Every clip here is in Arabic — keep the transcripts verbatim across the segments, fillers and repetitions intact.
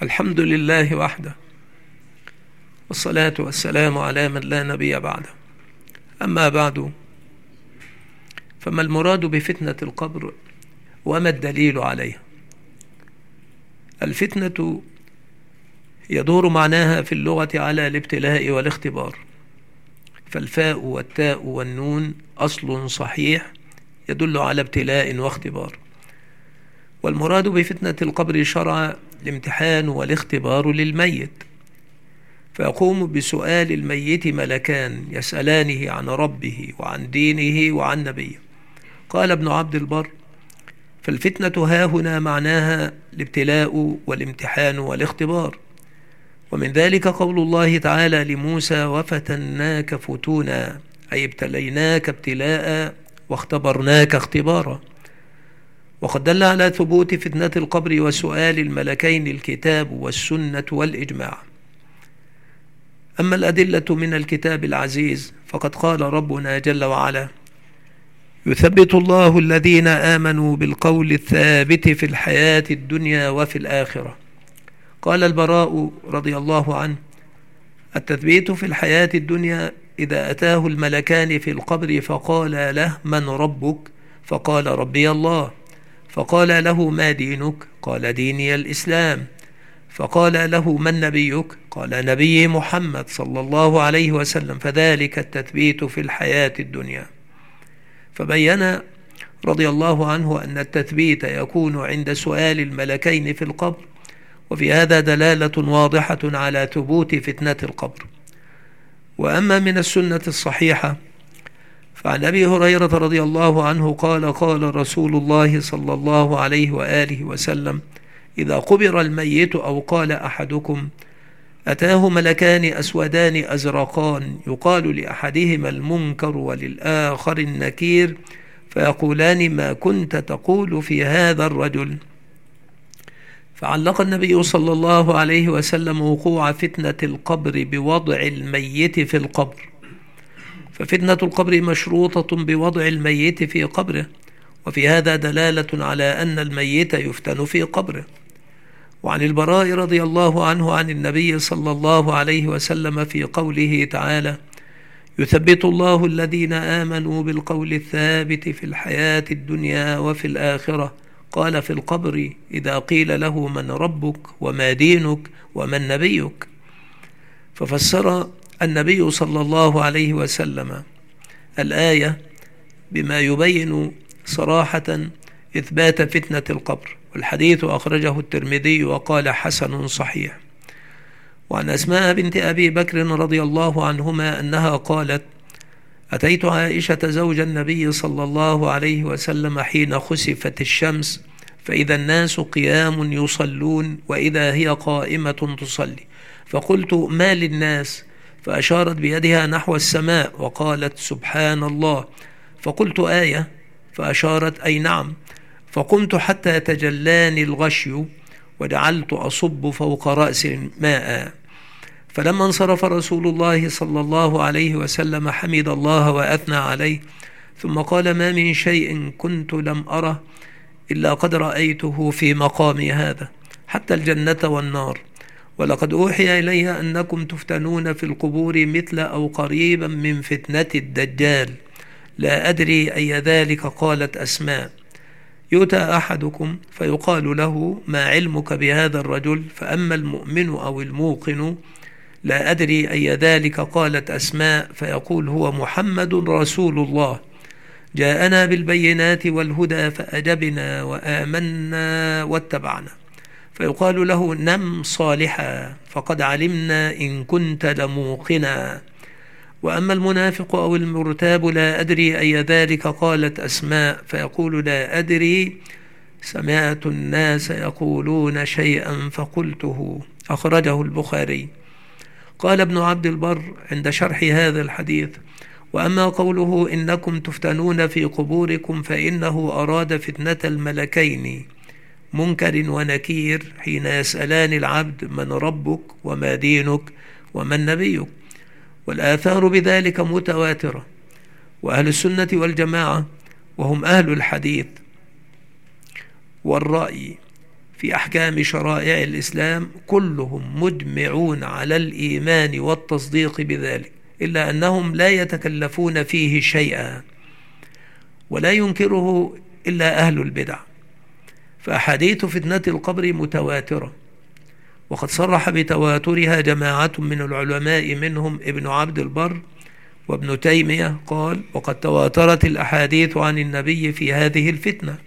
الحمد لله وحده، والصلاة والسلام على من لا نبي بعده. أما بعد، فما المراد بفتنة القبر وما الدليل عليها؟ الفتنة يدور معناها في اللغة على الابتلاء والاختبار، فالفاء والتاء والنون أصل صحيح يدل على ابتلاء واختبار. والمراد بفتنة القبر شرعا الامتحان والاختبار للميت، فيقوم بسؤال الميت ملكان يسألانه عن ربه وعن دينه وعن نبيه. قال ابن عبد البر: فالفتنة هاهنا معناها الابتلاء والامتحان والاختبار. ومن ذلك قول الله تعالى لموسى: وفتناك فتونا، أي ابتليناك ابتلاء واختبرناك اختبارا. وقد دل على ثبوت فتنة القبر وسؤال الملكين الكتاب والسنة والإجماع. أما الأدلة من الكتاب العزيز فقد قال ربنا جل وعلا: يثبت الله الذين آمنوا بالقول الثابت في الحياة الدنيا وفي الآخرة. قال البراء رضي الله عنه: التثبيت في الحياة الدنيا إذا أتاه الملكان في القبر فقال له: من ربك؟ فقال: ربي الله. فقال له: ما دينك؟ قال: ديني الإسلام. فقال له: من نبيك؟ قال: نبي محمد صلى الله عليه وسلم. فذلك التثبيت في الحياة الدنيا. فبين رضي الله عنه أن التثبيت يكون عند سؤال الملكين في القبر، وفي هذا دلالة واضحة على ثبوت فتنة القبر. وأما من السنة الصحيحة فعن أبي هريرة رضي الله عنه قال: قال رسول الله صلى الله عليه وآله وسلم: إذا قبر الميت أو قال أحدكم أتاه ملكان أسودان أزرقان يقال لأحدهما المنكر وللآخر النكير، فيقولان: ما كنت تقول في هذا الرجل؟ فعلق النبي صلى الله عليه وسلم وقوع فتنة القبر بوضع الميت في القبر، ففتنة القبر مشروطة بوضع الميت في قبره، وفي هذا دلالة على أن الميت يفتن في قبره. وعن البراء رضي الله عنه عن النبي صلى الله عليه وسلم في قوله تعالى: يثبت الله الذين آمنوا بالقول الثابت في الحياة الدنيا وفي الآخرة. قال: في القبر إذا قيل له: من ربك وما دينك ومن نبيك؟ ففسر النبي صلى الله عليه وسلم الآية بما يبين صراحة إثبات فتنة القبر، والحديث أخرجه الترمذي وقال: حسن صحيح. وعن أسماء بنت أبي بكر رضي الله عنهما أنها قالت: أتيت عائشة زوج النبي صلى الله عليه وسلم حين خسفت الشمس، فإذا الناس قيام يصلون وإذا هي قائمة تصلي، فقلت: ما للناس؟ فأشارت بيدها نحو السماء وقالت: سبحان الله. فقلت: آية؟ فأشارت: أي نعم. فقمت حتى تجلاني الغشي وجعلت أصب فوق رأسي ماء. فلما انصرف رسول الله صلى الله عليه وسلم حمد الله وأثنى عليه، ثم قال: ما من شيء كنت لم أره إلا قد رأيته في مقامي هذا، حتى الجنة والنار. ولقد أوحي إلي أنكم تفتنون في القبور مثل أو قريبا من فتنة الدجال، لا أدري أي ذلك. قالت أسماء: يؤتى أحدكم فيقال له: ما علمك بهذا الرجل؟ فأما المؤمن أو الموقن لا أدري أي ذلك. قالت أسماء: فيقول: هو محمد رسول الله، جاءنا بالبينات والهدى فأجبنا وآمنا واتبعنا. فيقال له: نم صالحا فقد علمنا إن كنت لموقنا. وأما المنافق أو المرتاب لا أدري أي ذلك. قالت أسماء: فيقول: لا أدري، سمعت الناس يقولون شيئا فقلته. أخرجه البخاري. قال ابن عبد البر عند شرح هذا الحديث: وأما قوله إنكم تفتنون في قبوركم فإنه أراد فتنة الملكين منكر ونكير حين يسألان العبد: من ربك وما دينك ومن نبيك؟ والآثار بذلك متواترة. وأهل السنة والجماعة وهم أهل الحديث والرأي في أحكام شرائع الإسلام كلهم مجمعون على الإيمان والتصديق بذلك، إلا أنهم لا يتكلفون فيه شيئا ولا ينكره إلا أهل البدع. فأحاديث فتنة القبر متواترة، وقد صرح بتواترها جماعة من العلماء منهم ابن عبد البر وابن تيمية قال: وقد تواترت الأحاديث عن النبي في هذه الفتنة.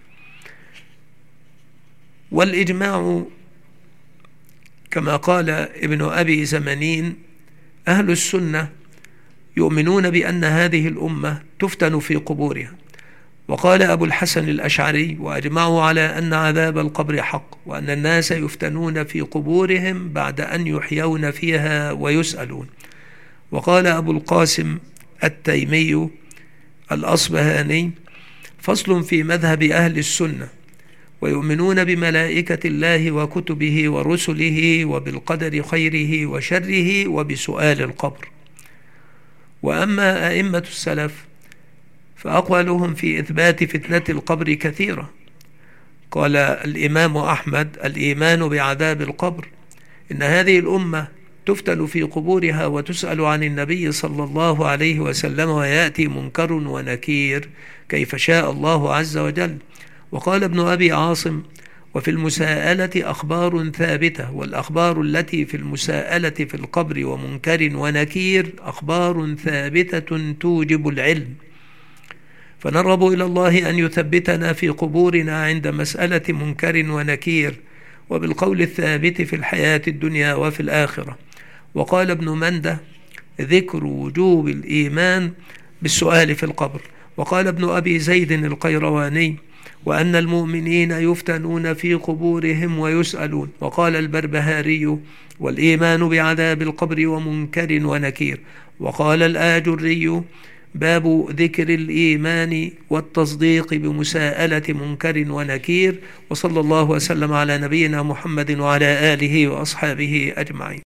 والإجماع كما قال ابن أبي زمنين: أهل السنة يؤمنون بأن هذه الأمة تفتن في قبورها. وقال أبو الحسن الأشعري: وأجمعوا على أن عذاب القبر حق، وأن الناس يفتنون في قبورهم بعد أن يحيون فيها ويسألون. وقال أبو القاسم التيمي الأصبهاني: فصل في مذهب أهل السنة، ويؤمنون بملائكة الله وكتبه ورسله وبالقدر خيره وشره وبسؤال القبر. وأما أئمة السلف فأقوالهم في إثبات فتنة القبر كثيرة. قال الإمام أحمد: الإيمان بعذاب القبر، إن هذه الأمة تفتن في قبورها وتسأل عن النبي صلى الله عليه وسلم، ويأتي منكر ونكير كيف شاء الله عز وجل. وقال ابن أبي عاصم: وفي المساءلة أخبار ثابتة، والأخبار التي في المساءلة في القبر ومنكر ونكير أخبار ثابتة توجب العلم. فنرغب إلى الله أن يثبتنا في قبورنا عند مسألة منكر ونكير، وبالقول الثابت في الحياة الدنيا وفي الآخرة. وقال ابن منده: ذكر وجوب الإيمان بالسؤال في القبر. وقال ابن أبي زيد القيرواني: وأن المؤمنين يفتنون في قبورهم ويسألون. وقال البربهاري: والإيمان بعذاب القبر ومنكر ونكير. وقال الآجري: باب ذكر الإيمان والتصديق بمساءلة منكر ونكير. وصلى الله وسلم على نبينا محمد وعلى آله وأصحابه أجمعين.